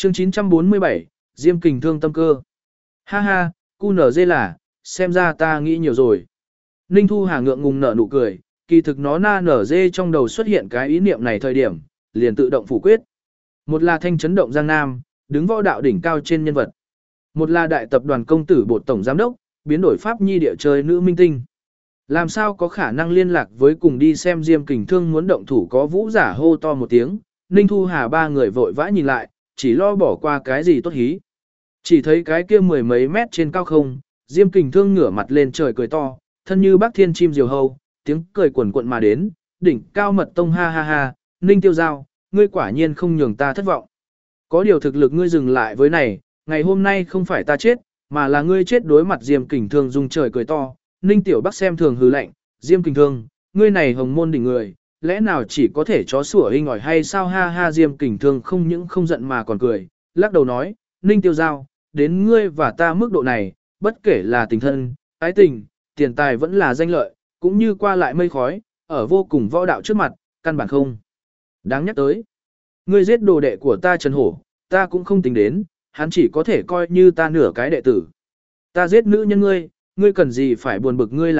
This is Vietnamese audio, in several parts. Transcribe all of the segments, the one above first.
Chương 947, Diêm Kình Thương tâm cơ. Ha ha, QNZ là, xem ra ta nghĩ nhiều rồi. Ninh Thu Hà ngượng ngùng nở nụ cười, kỳ thực nó na nở dê trong đầu xuất hiện cái ý niệm này thời điểm, liền tự động phủ quyết. Một là thanh chấn động Giang Nam, đứng võ đạo đỉnh cao trên nhân vật. Một là đại tập đoàn công tử bột tổng giám đốc, biến đổi pháp nhi địa chơi nữ minh tinh. Làm sao có khả năng liên lạc với cùng đi xem Diêm Kình Thương muốn động thủ có vũ giả hô to một tiếng, Ninh Thu Hà ba người vội vã nhìn lại, chỉ lo bỏ qua cái gì tốt hí. Chỉ thấy cái kia mười mấy mét trên cao không, Diêm Kình Thương ngửa mặt lên trời cười to, thân như bác thiên chim diều hâu, tiếng cười quần quận mà đến, đỉnh cao mật tông ha ha ha, Ninh Tiêu Giao, ngươi quả nhiên không nhường ta thất vọng. Có điều thực lực ngươi dừng lại với này, ngày hôm nay không phải ta chết, mà là ngươi chết đối mặt Diêm Kình Thương dung trời cười to, Ninh Tiểu Bắc xem thường hừ lạnh, Diêm Kình Thương, ngươi này hồng môn đỉnh người, lẽ nào chỉ có thể chó sủa hình ỏi hay sao ha ha Diêm Kình Thương không những không giận mà còn cười, lắc đầu nói, Ninh Tiêu Giao, đến ngươi và ta mức độ này, bất kể là tình thân, ái tình, tiền tài vẫn là danh lợi, cũng như qua lại mây khói, ở vô cùng võ đạo trước mặt, căn bản không. Đáng nhắc tới, ngươi giết đồ đệ của ta Trần Hổ, ta cũng không tính đến, hắn chỉ có thể coi như ta nửa cái đệ tử. Ta giết nữ nhân ngươi cần gì phải buồn bực ngươi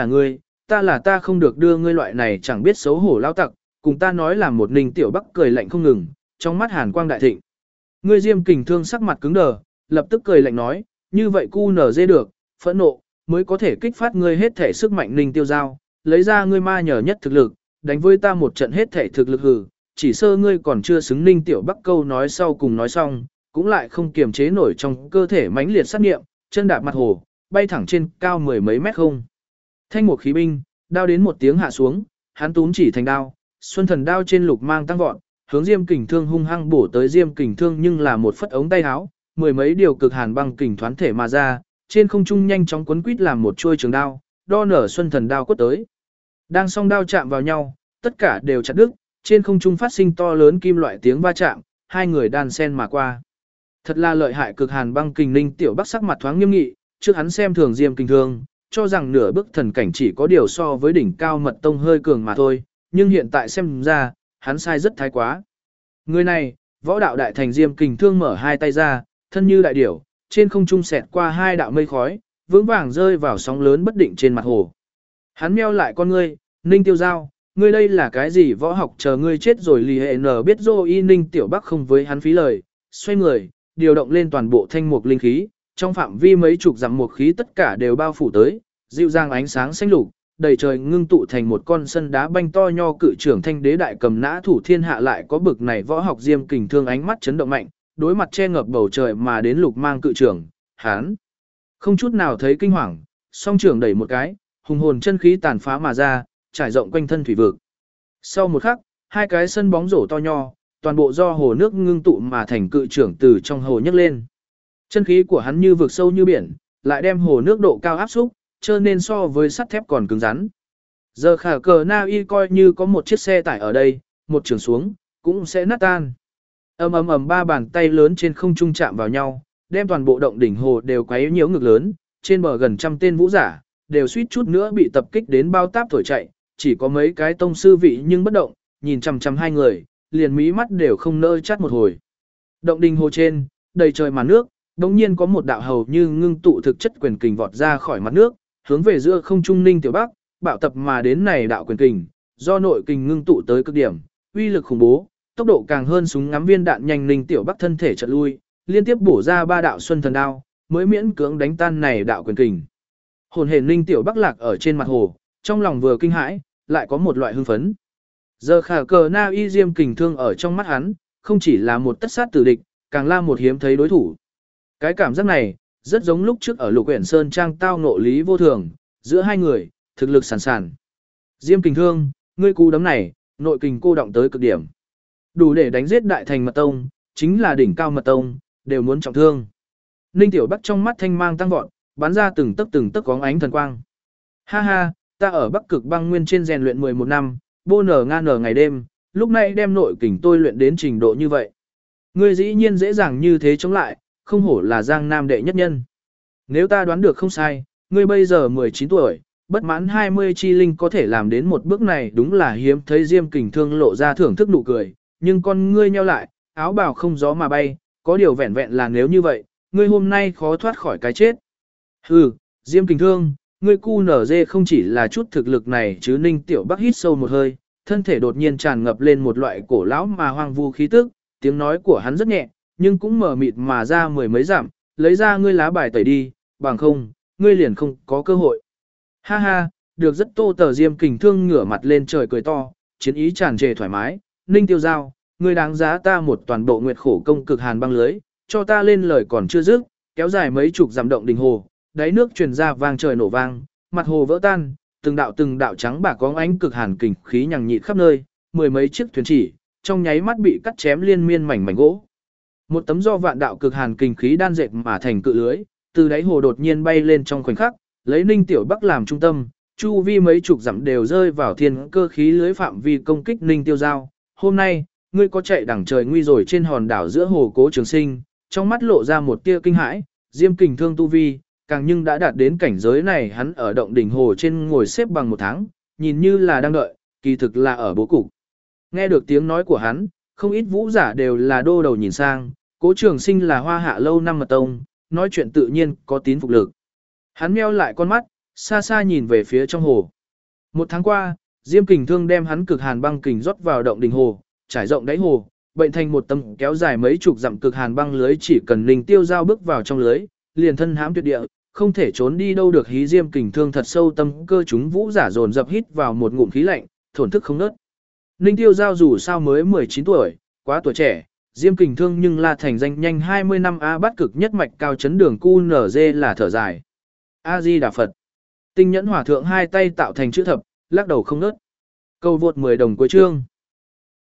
là ta không được đưa ngươi loại này chẳng biết xấu hổ lao tặc, cùng ta nói là một Ninh Tiểu Bắc cười lạnh không ngừng, trong mắt hàn quang đại thịnh. Ngươi Diêm Kình Thương sắc mặt cứng đờ, lập tức cười lạnh nói, như vậy cu nở dê được, phẫn nộ, mới có thể kích phát ngươi hết thể sức mạnh Ninh Tiêu Giao, lấy ra ngươi ma nhờ nhất thực lực, đánh với ta một trận hết thể thực lực hừ, chỉ sơ ngươi còn chưa xứng Ninh Tiểu Bắc câu nói sau cùng nói xong, cũng lại không kiềm chế nổi trong cơ thể mãnh liệt sát niệm, chân đạp mặt hồ, bay thẳng trên cao mười mấy mét không. Thanh một khí binh, đao đến một tiếng hạ xuống, hắn túm chỉ thành đao, xuân thần đao trên lục mang tăng vọt, hướng Diêm Kình Thương hung hăng bổ tới Diêm Kình Thương nhưng là một phất ống tay áo, mười mấy điều cực hàn băng kình thoán thể mà ra, trên không trung nhanh chóng quấn quít làm một chuôi trường đao, đo nở xuân thần đao quất tới. Đang song đao chạm vào nhau, tất cả đều chặt đứt, trên không trung phát sinh to lớn kim loại tiếng va chạm, hai người đan sen mà qua. Thật là lợi hại cực hàn băng kình Ninh Tiểu Bắc sắc mặt thoáng nghiêm nghị, trước hắn xem thường Diêm Kình Thương, cho rằng nửa bước thần cảnh chỉ có điều so với đỉnh cao mật tông hơi cường mà thôi, nhưng hiện tại xem ra, hắn sai rất thái quá. Người này, võ đạo đại thành Diêm Kình Thương mở hai tay ra, thân như đại điểu, trên không trung xẹt qua hai đạo mây khói, vững vàng rơi vào sóng lớn bất định trên mặt hồ. Hắn meo lại con ngươi, Ninh Tiêu Giao, ngươi đây là cái gì võ học chờ ngươi chết rồi lì hệ nở biết dô y Ninh Tiểu Bắc không với hắn phí lời, xoay người, điều động lên toàn bộ thanh mục linh khí, trong phạm vi mấy chục dặm mục khí tất cả đều bao phủ tới, dịu dàng ánh sáng xanh lục, đầy trời ngưng tụ thành một con sân đá banh to nho cự trưởng thanh đế đại cầm nã thủ thiên hạ lại có bực này võ học Diêm Kình Thương ánh mắt chấn động mạnh, đối mặt che ngập bầu trời mà đến lục mang cự trưởng, hắn không chút nào thấy kinh hoàng, song trưởng đẩy một cái, hùng hồn chân khí tàn phá mà ra, trải rộng quanh thân thủy vực. Sau một khắc, hai cái sân bóng rổ to nho, toàn bộ do hồ nước ngưng tụ mà thành cự trưởng từ trong hồ nhấc lên. Chân khí của hắn như vực sâu như biển, lại đem hồ nước độ cao áp xúc, cho nên so với sắt thép còn cứng rắn. Giờ khả cờ na y coi như có một chiếc xe tải ở đây, một trường xuống, cũng sẽ nát tan. Ầm ba bàn tay lớn trên không trung chạm vào nhau, đem toàn bộ động đỉnh hồ đều quấy nhiễu ngực lớn, trên bờ gần trăm tên vũ giả, đều suýt chút nữa bị tập kích đến bao táp thổi chạy, chỉ có mấy cái tông sư vị nhưng bất động, nhìn chằm chằm hai người, liền mí mắt đều không nỡ chắt một hồi. Động đỉnh hồ trên, đầy trời màn nước, đống nhiên có một đạo hầu như ngưng tụ thực chất quyền kình vọt ra khỏi mặt nước, hướng về giữa không trung Ninh Tiểu Bắc, bạo tập mà đến này đạo quyền kình, do nội kình ngưng tụ tới cực điểm, uy lực khủng bố, tốc độ càng hơn súng ngắm viên đạn nhanh Ninh Tiểu Bắc thân thể chợt lui, liên tiếp bổ ra ba đạo xuân thần đao, mới miễn cưỡng đánh tan này đạo quyền kình. Hồn hển Ninh Tiểu Bắc lạc ở trên mặt hồ, trong lòng vừa kinh hãi, lại có một loại hưng phấn. Giờ khả cờ na y Diêm Kình Thương ở trong mắt hắn, không chỉ là một tất sát tử địch, càng là một hiếm thấy đối thủ. Cái cảm giác này, rất giống lúc trước ở Lục Uyển Sơn Trang tao ngộ Lý Vô Thường, giữa hai người, thực lực sàn sàn. Diêm Kình Thương, ngươi cú đấm này, nội kình cô động tới cực điểm. Đủ để đánh giết đại thành mật tông, chính là đỉnh cao mật tông, đều muốn trọng thương. Ninh Tiểu Bắc trong mắt thanh mang tăng vọt, bắn ra từng tấc có ánh thần quang. Ha ha, ta ở Bắc Cực Băng Nguyên trên rèn luyện 11 năm, bô nở ngày đêm, lúc này đem nội kình tôi luyện đến trình độ như vậy. Ngươi dĩ nhiên dễ dàng như thế chống lại, không hổ là Giang Nam đệ nhất nhân. Nếu ta đoán được không sai, ngươi bây giờ 19 tuổi, bất mãn 20 chi linh có thể làm đến một bước này đúng là hiếm thấy. Diêm Kình Thương lộ ra thưởng thức nụ cười, nhưng con ngươi nheo lại, áo bào không gió mà bay, Có điều vẹn vẹn là nếu như vậy, ngươi hôm nay khó thoát khỏi cái chết. Hừ, Diêm Kình Thương, ngươi cu nở dê không chỉ là chút thực lực này chứ. Ninh Tiểu Bắc hít sâu một hơi, thân thể đột nhiên tràn ngập lên một loại cổ lão mà hoang vu khí tức, tiếng nói của hắn rất nhẹ, nhưng cũng mờ mịt mà ra mười mấy dặm, lấy ra ngươi lá bài tẩy đi, bằng không, ngươi liền không có cơ hội. Ha ha, được rất Tô Tờ Diêm Kình Thương ngửa mặt lên trời cười to, chiến ý tràn trề thoải mái. Ninh Tiêu Giao, ngươi đáng giá ta một toàn bộ nguyệt khổ công cực hàn băng lưới, cho ta lên lời còn chưa dứt, kéo dài mấy chục dặm động đình hồ, đáy nước truyền ra vang trời nổ vang, mặt hồ vỡ tan, từng đạo trắng bạc có ánh cực hàn kình khí nhằng nhịt khắp nơi, mười mấy chiếc thuyền chỉ, trong nháy mắt bị cắt chém liên miên mảnh mảnh gỗ. Một tấm do vạn đạo cực hàn kình khí đan dệt mà thành cự lưới, từ đáy hồ đột nhiên bay lên trong khoảnh khắc, lấy Ninh Tiểu Bắc làm trung tâm, chu vi mấy chục dặm đều rơi vào thiên cơ khí lưới phạm vi công kích Ninh Tiêu Giao. Hôm nay, ngươi có chạy đằng trời nguy rồi. Trên hòn đảo giữa hồ Cố Trường Sinh, trong mắt lộ ra một tia kinh hãi, Diêm Kình Thương tu vi, càng nhưng đã đạt đến cảnh giới này. Hắn ở động đỉnh hồ trên ngồi xếp bằng một tháng, nhìn như là đang đợi, kỳ thực là ở bố cục. Nghe được tiếng nói của hắn, không ít vũ giả đều là đô đầu nhìn sang. Cố Trường Sinh là Hoa Hạ lâu năm mật tông, nói chuyện tự nhiên có tín phục lực. Hắn meo lại con mắt, xa xa nhìn về phía trong hồ. Một tháng qua, Diêm Kình Thương đem hắn cực hàn băng kình rót vào động đỉnh hồ, trải rộng đáy hồ, bệnh thành một tấm kéo dài mấy chục dặm cực hàn băng lưới. Chỉ cần Ninh Tiêu Giao bước vào trong lưới, liền thân hãm tuyệt địa, không thể trốn đi đâu được. Hí Diêm Kình Thương thật sâu tâm cơ, chúng vũ giả dồn dập hít vào một ngụm khí lạnh, thổn thức không ngớt. Ninh Tiêu Giao dù sao mới 19 tuổi, quá tuổi trẻ. Diêm Kình Thương nhưng là thành danh nhanh 20 năm A bát cực nhất mạch cao chấn đường QNZ là thở dài. A Di Đà Phật. Tinh Nhẫn Hòa Thượng hai tay tạo thành chữ thập, lắc đầu không ngớt. Câu vượt 10 đồng cuối chương.